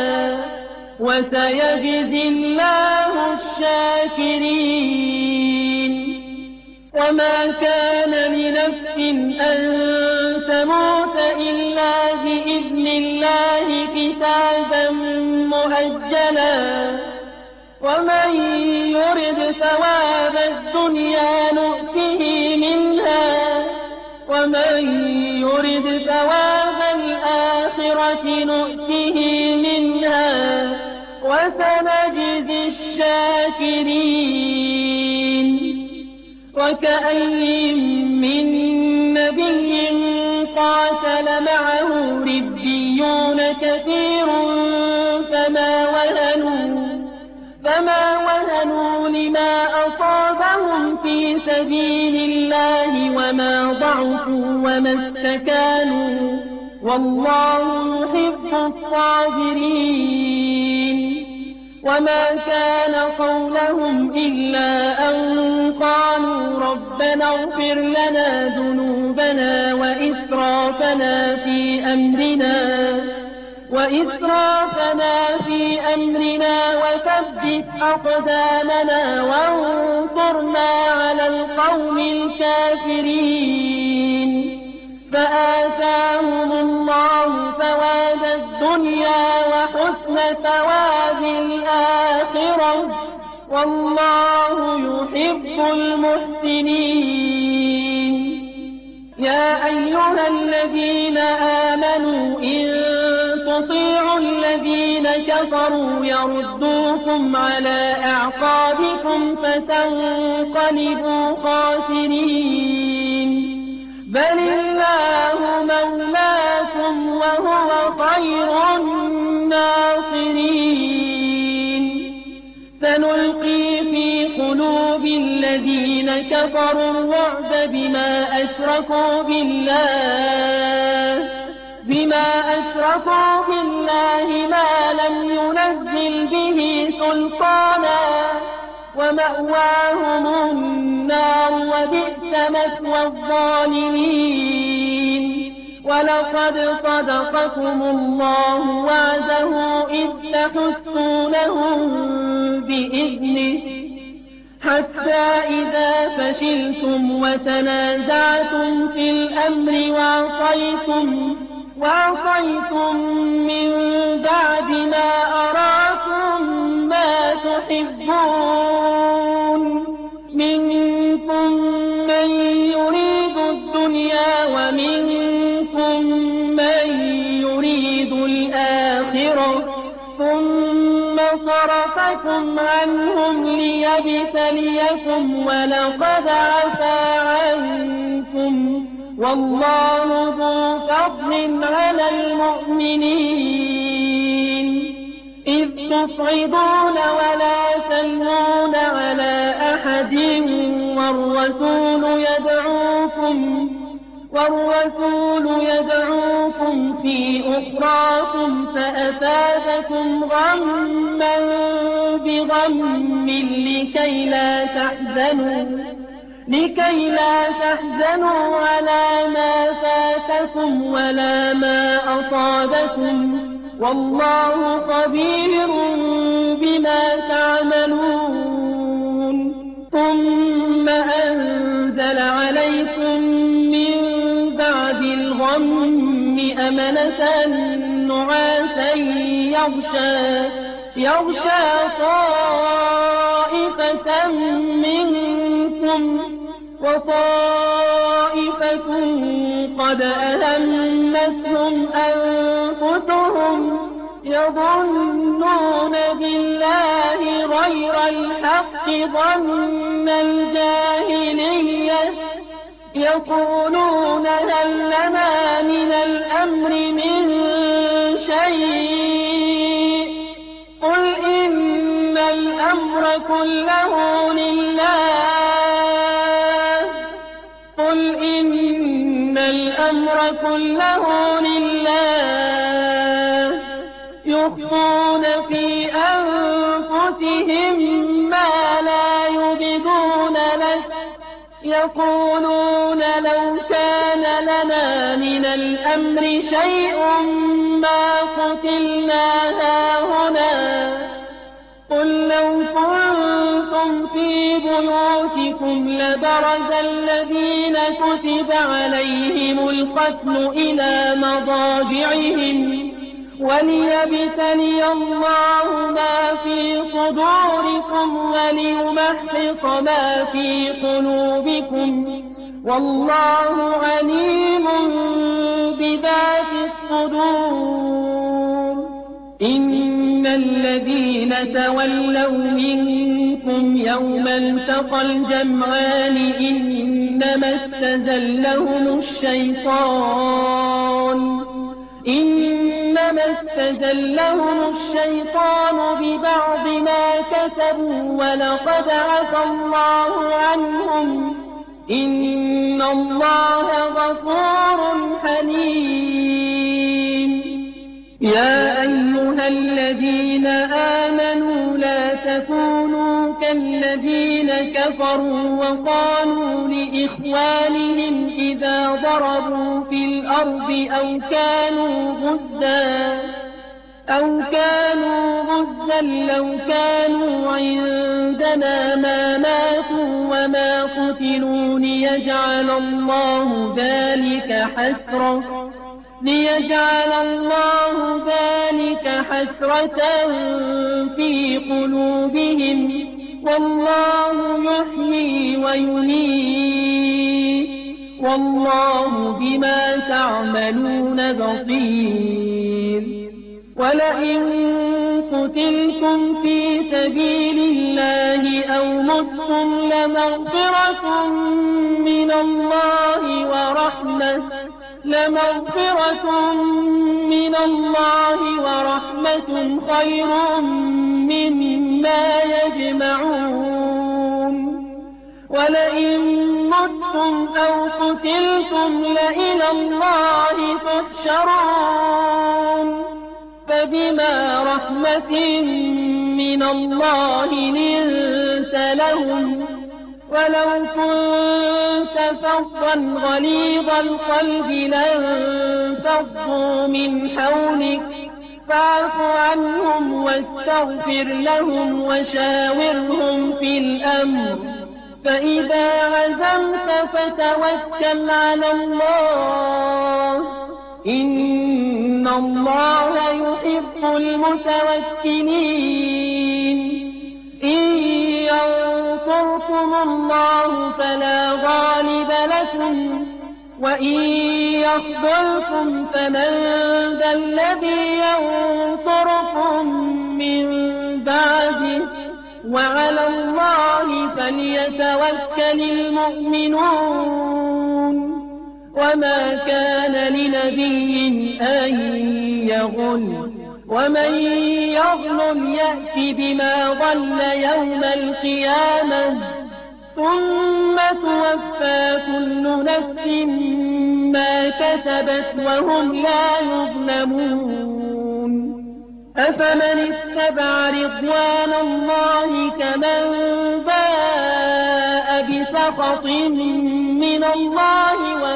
وسيجزي الله الشاكرين وما كان لنفس أن تموت إلا بإذن الله كتابا مؤجلا ومن يرد ثواب الدنيا نؤته منها ومن يرد ثواب الآخرة نؤته منها وسنجزي الشاكرين وكأي من نبي قاتل معه ربيون كثير فما وهنوا لما أصابهم في سبيل الله وما ضعفوا وما استكانوا والله يحب الصابرين وما كان قولهم إلا أن قالوا ربنا اغفر لنا ذنوبنا وإسرافنا في أمرنا وثبت أقدامنا وانصرنا على القوم الكافرين فآتاهم الله ثواب الدنيا وحسن ثواب الآخرة والله يحب المحسنين يا أيها الذين آمنوا إن تطيعوا الذين كفروا يردوكم على أعقابكم فتنقلبوا خاسرين بل الله مولاكم وهو خير الناصرين سنلقي في قلوب الذين كفروا الرعب بما أشركوا بالله ما لم ينزل به سلطانا ومأواهم النار وبئس مثوى الظالمين ولقد صدقكم الله وعده إذ تحسونهم بإذنه حتى إذا فشلتم وتنازعتم في الأمر وعصيتم من بعد ما أراكم ما تحبون منكم من يريد الدنيا ومنكم من يريد صرفكم عنهم ليبتليكم ولقد عفا عنكم والله ذو فضل على المؤمنين إذ تصعدون ولا تلوون على أحد والرسول يدعوكم في أخراكم فأثابكم غما بغم لكي لا تحزنوا على ما فاتكم ولا ما أصابكم والله خبير بما تعملون ثم أنزل عليكم من بعد الغم أمنة نعاسا يغشى طائفة منكم وطائفة قد أهمتهم أنفسهم يظنون بالله غير الحق ظن الجاهلية يقولون هل لنا من الأمر من شيء قل إن الأمر كله لله يخفون في أنفسهم ما لا يبدون لك يقولون لو كان لنا من الأمر شيء ما قتلنا هاهنا قل لو كنتم في بيوتكم لبرز الذين كتب عليهم القتل إلى مضاجعهم وليبتلي الله ما في صدوركم وليمحص ما في قلوبكم والله عليم بذات الصدور إن الذين تولوا منكم يوم التقى الجمعان إنما استزلهم الشيطان ببعض ما كسبوا ولقد عفا الله عنهم إن الله غفور حليم يا أيها الذين آمنوا لا تكونوا كالذين كفروا وقالوا لإخوانهم إذا ضربوا في الأرض أو كانوا غزا لو كانوا عندنا ما ماتوا وما قتلوا ليجعل الله ذلك حسرة في قلوبهم والله يحيي ويميت والله بما تعملون بصير ولئن قتلتم في سبيل الله أو متم لمغفرة من الله ورحمة خير مما يجمعون ولئن متم أو قتلتم لإلى الله تحشرون فبما رحمة من الله لنت لهم ولو كنت فظا غليظ القلب لانفضوا من حولك فاعف عنهم واستغفر لهم وشاورهم في الأمر فإذا عزمت فتوكل على الله إن الله يحب المتوكلين إن ينصركم الله فلا غالب لكم وإن يخذلكم فمن ذا الذي ينصركم من بعده بعده وعلى الله فليتوكل المؤمنون وما كان لنبي أن يغل ومن يغل يأت بما ضل يوم القيامة ثم توفى كل نفس ما كسبت وهم لا يظلمون أفمن اتبع رضوان الله كمن باء بسخط من الله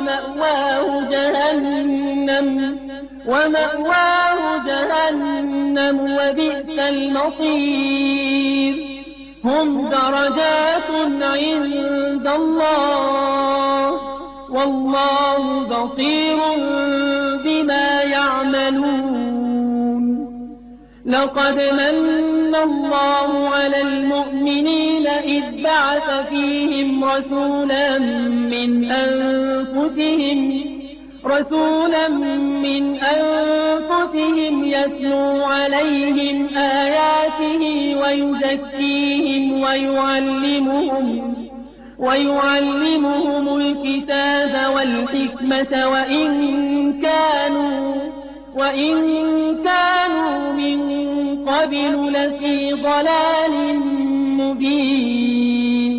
ومأواه جهنم وبئس المصير هم درجات عند الله والله بصير بما يعملون لقد من الله على المؤمنين إذ بعث فيهم رسولا من أنفسهم يتلو عليهم آياته ويزكيهم ويعلمهم الكتاب والحكمة وإن كانوا من قبل لفي ضلال مبين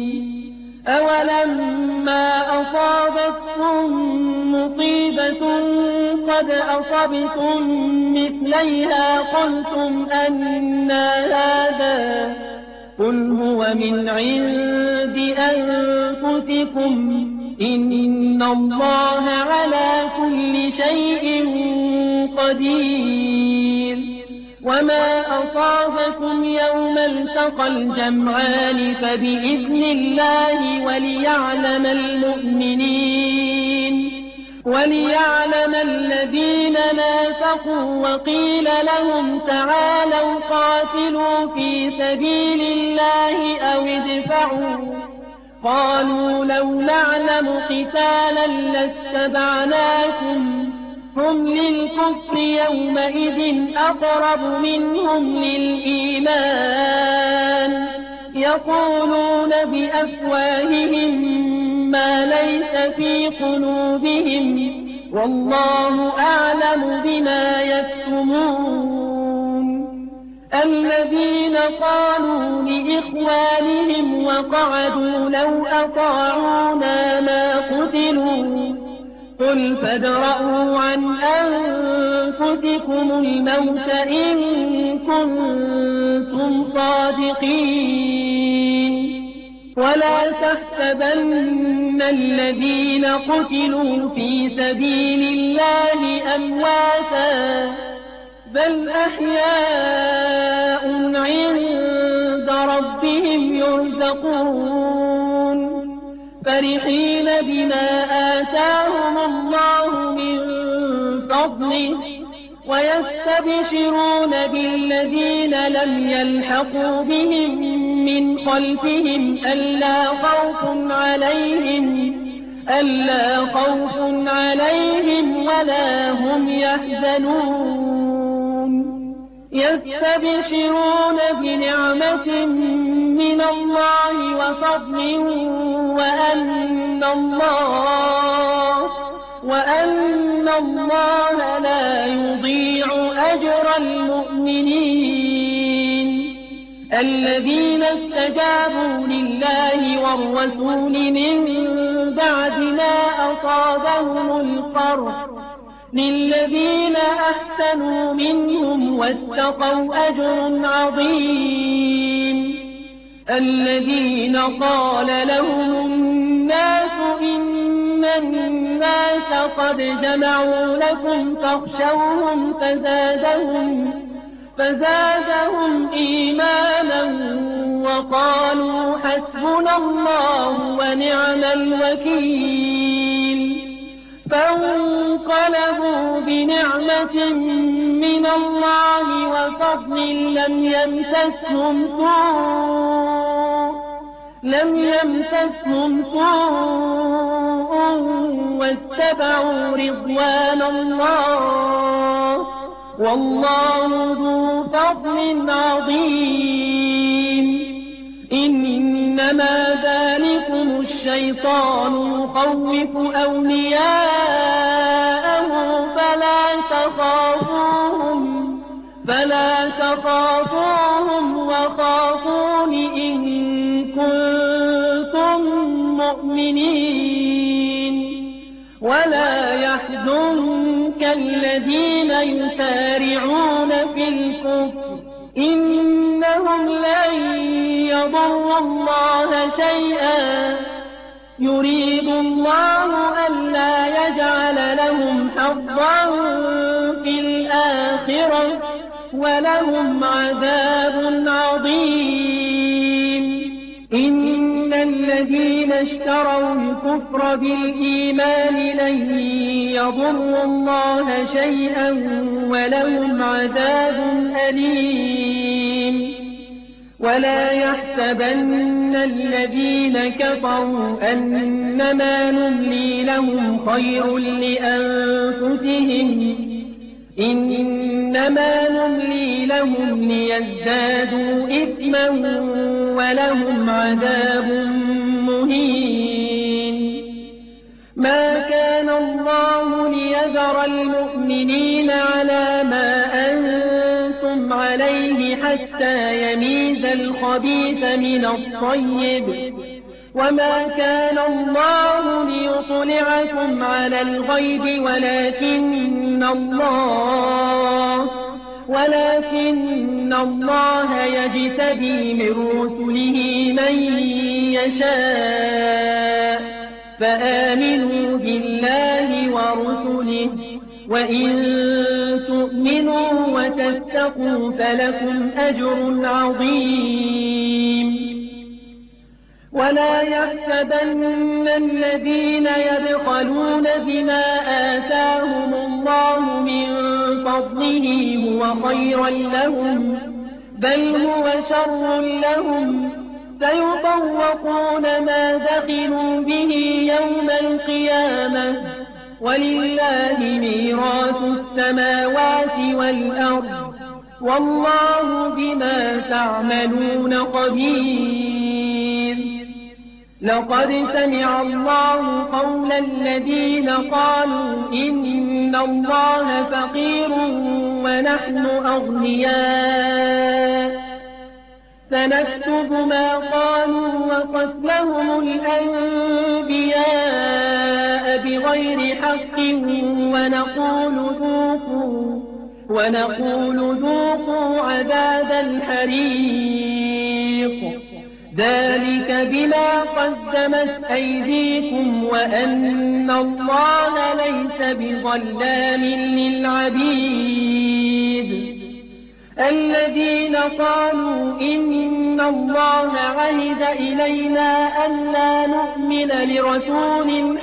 أولما أصابتكم مصيبة قد أصبتم مثليها قلتم أنى هذا قل هو من عند أنفسكم إن الله على كل شيء قدير وما أصابكم يوم التقى الجمعان فبإذن الله وليعلم الذين نافقوا وقيل لهم تعالوا قاتلوا في سبيل الله أو ادفعوا قالوا لو نعلم قتالا لاتبعناكم هم للكفر يومئذ أقرب منهم للإيمان يقولون بأفواههم ما ليس في قلوبهم والله أعلم بما يكتمون الذين قالوا لإخوانهم وقعدوا لو أطاعونا ما قتلوا قل فادرءوا عن أنفسكم الموت إن كنتم صادقين ولا تحسبن الذين قتلوا في سبيل الله أمواتا بل أحياء عند ربهم يرزقون فرحين بما آتاهم الله من فضله ويستبشرون بالذين لم يلحقوا بهم من خلفهم ألا خوف عليهم ولا هم يحزنون يستبشرون بنعمة من الله وفضل وأن الله لا يضيع أجر المؤمنين الذين استجابوا لله والرسول من بعد ما أصابهم القرح للذين أحسنوا منهم واتقوا أجر عظيم الذين قال لهم الناس إن الناس قد جمعوا لكم فاخشوهم فزادهم إيمانا وقالوا حسبنا الله ونعم الوكيل فانقلبوا بنعمة من الله وفضل لم يمسسهم سوء واتبعوا رضوان الله والله ذو فضل عظيم إنما ذلكم الشيطان يخوف أولياءه فلا تخافوهم وخافون إن كنتم مؤمنين ولا يحزنك الذين يسارعون في الكفر إنهم لن يضروا الله شيئا يريد الله ألا يجعل لهم حظا في الآخرة ولهم عذاب عظيم إن الذين اشتروا الكفر بالإيمان لن يضروا الله شيئا ولهم عذاب أليم ولا يحسبن الذين كفروا أنما نملي لهم خير لأنفسهم إنما نملي لهم ليزدادوا إثما ولهم عذاب مهين ما كان الله ليذر المؤمنين على ما أنتم عليه حتى يميز الخبيث من الطيب وما كان الله ليطلعكم على الغيب ولكن الله يجتبي من رسله من يشاء فآمنوا بالله ورسله وإن تؤمنوا وتتقوا فلكم أجر عظيم ولا يحسبن الذين يبخلون بما آتاهم الله من فضله هو خيرا لهم بل هو شر لهم سيطوقون ما بخلوا به يوم القيامة ولله ميراث السماوات والأرض والله بما تعملون خبير لقد سمع الله قول الذين قالوا إن الله فقير ونحن أغنياء سنكتب ما قالوا وقتلهم الأنبياء بغير حق ونقول ذوقوا عذاب الحريق ذلك بما قدمت أيديكم وأن الله ليس بظلام للعبيد الذين قالوا إن الله عهد إلينا ألا نؤمن لرسول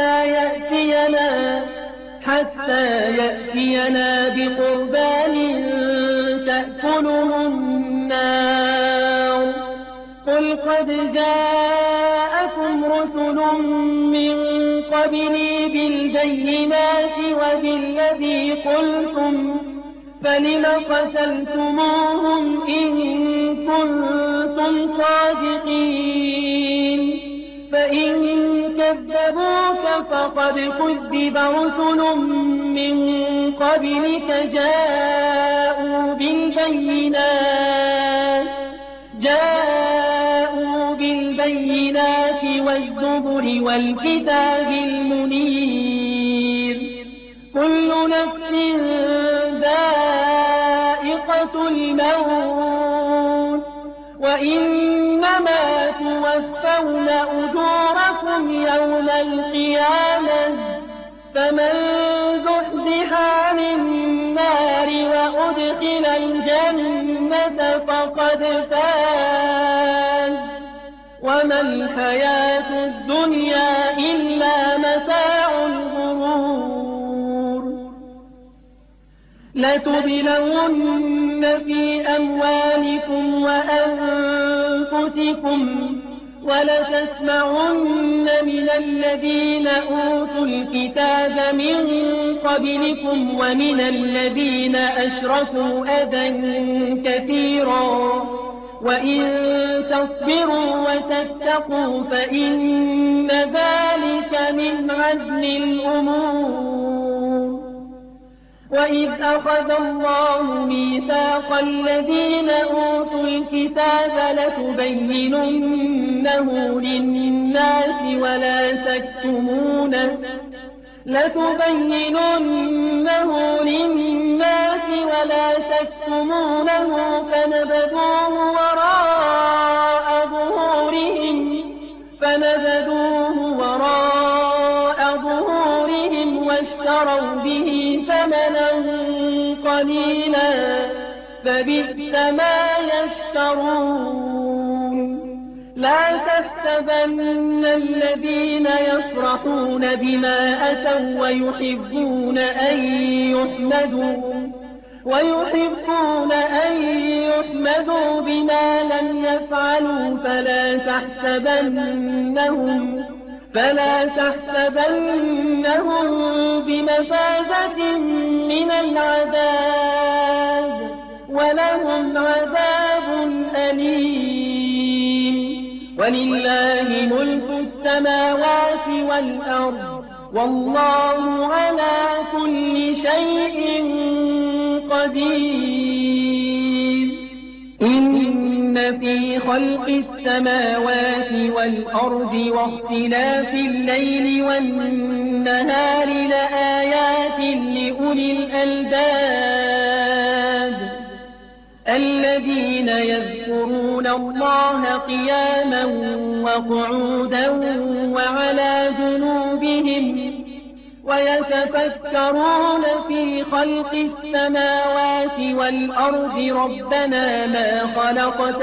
حتى يأتينا بقربان تأكله النار قل قد جاءكم رسل من قبلي بالبينات وبالذي قلتم فلم قتلتموهم إن كنتم صادقين فإن كذبوك فقد كذب رسل من قبلك جاءوا بالبينات والزبر والكتاب المنير كل نفس ذائقة الموت وإنما توفون أجوركم يوم القيامة فمن زحزح عن النار وأدخل الجنة فقد فاز وما الحياة الدنيا إلا متاع الغرور لتبلون في أموالكم وأنفسكم ولتسمعن من الذين أوتوا الكتاب من قبلكم ومن الذين أشركوا أذى كثيرا وإن تصبروا وتتقوا فإن ذلك من عزم الأمور. وإذ أخذ الله ميثاق الذين أوتوا الكتاب لتبيننه للناس ولا تكتمونه فنبذوه وراء ظهورهم واشتروا به ثمنا قليلا فبئس ما يشترون. لا تحسبن الذين يفرحون بما أتوا ويحبون أن يحمدوا بما لم يفعلوا فلا تحسبنهم بمفازة من العذاب ولهم عذاب أليم. ولله ملك السماوات والأرض والله على كل شيء قدير. إن في خلق السماوات والأرض واختلاف الليل والنهار لآيات لأولي الألباب الذين يذكرون الله قياما وقعودا وعلى جنوبهم ويتفكرون في خلق السماوات والأرض ربنا ما خلقت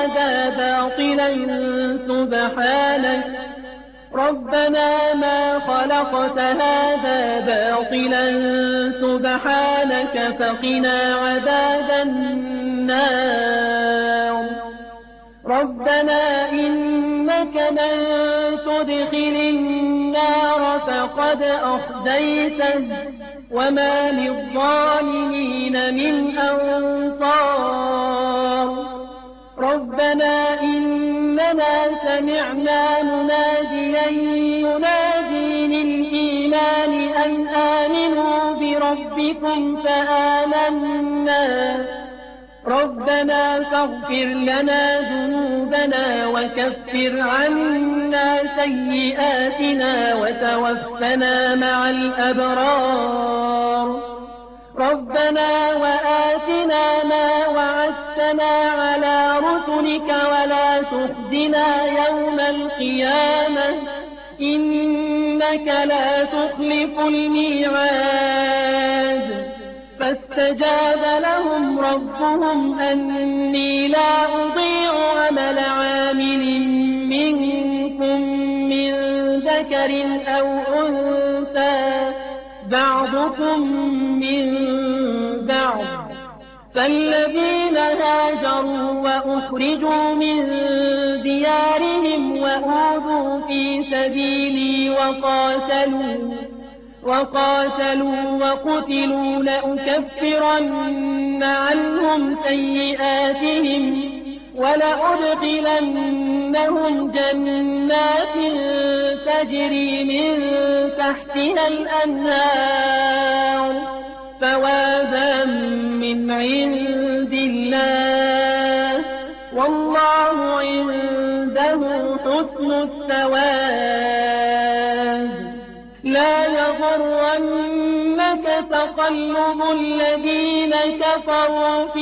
هذا باطلا سبحانك فقنا عذاب النار. ربنا إنك من تدخل النار فقد أخزيته وما للظالمين من أنصار. ربنا إننا سمعنا مناديا ينادي للإيمان أن آمنوا بربكم فآمنا. ربنا فاغفر لنا ذنوبنا وكفر عنا سيئاتنا وتوفنا مع الأبرار. ربنا وآتنا ما وعدتنا على رسلك ولا تخزنا يوم القيامة إنك لا تخلف الميعاد. فاستجاب لهم ربهم أني لا أضيع عمل عامل منكم من ذكر أو أنثى بعضكم من بعض. فالذين هاجروا وأخرجوا من ديارهم وأوذوا في سبيلي وقاتلوا وقتلوا لأكفرن عنهم سيئاتهم ولأدخلنهم جنات تجري من تحتها الأنهار ثوابا من عند الله والله عنده حسن الثواب. لا يغرنك تقلب الذين كفروا في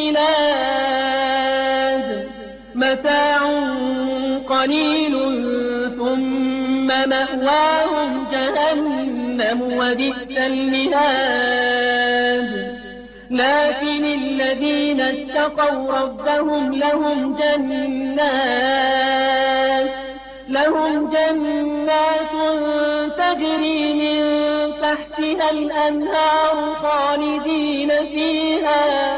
البلاد متاع قليل ثم مأواهم جهنم وبئس المهاد. لكن الذين اتقوا ربهم لهم جنات تجري من تحتها الأنهار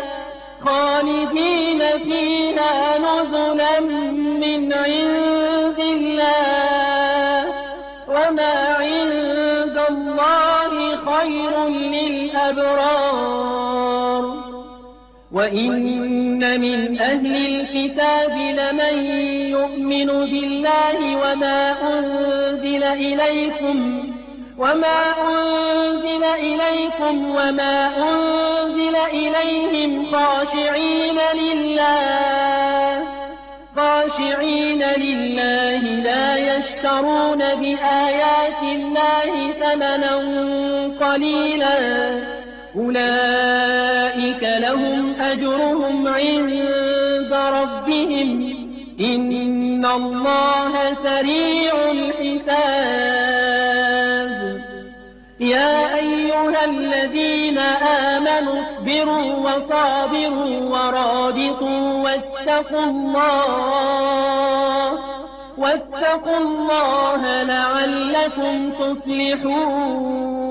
خالدين فيها نزلا من عند خير للأبرار وإن من أهل الكتاب لمن يؤمن بالله وما أنزل إليكم وما أنزل إليهم خاشعين لله لا يشترون بآيات الله ثمنا قليلا أولئك لهم أجرهم عند ربهم إن الله سريع الحساب يا أيها الذين آمنوا اصبروا وصابروا ورابطوا واتقوا الله لعلكم تفلحون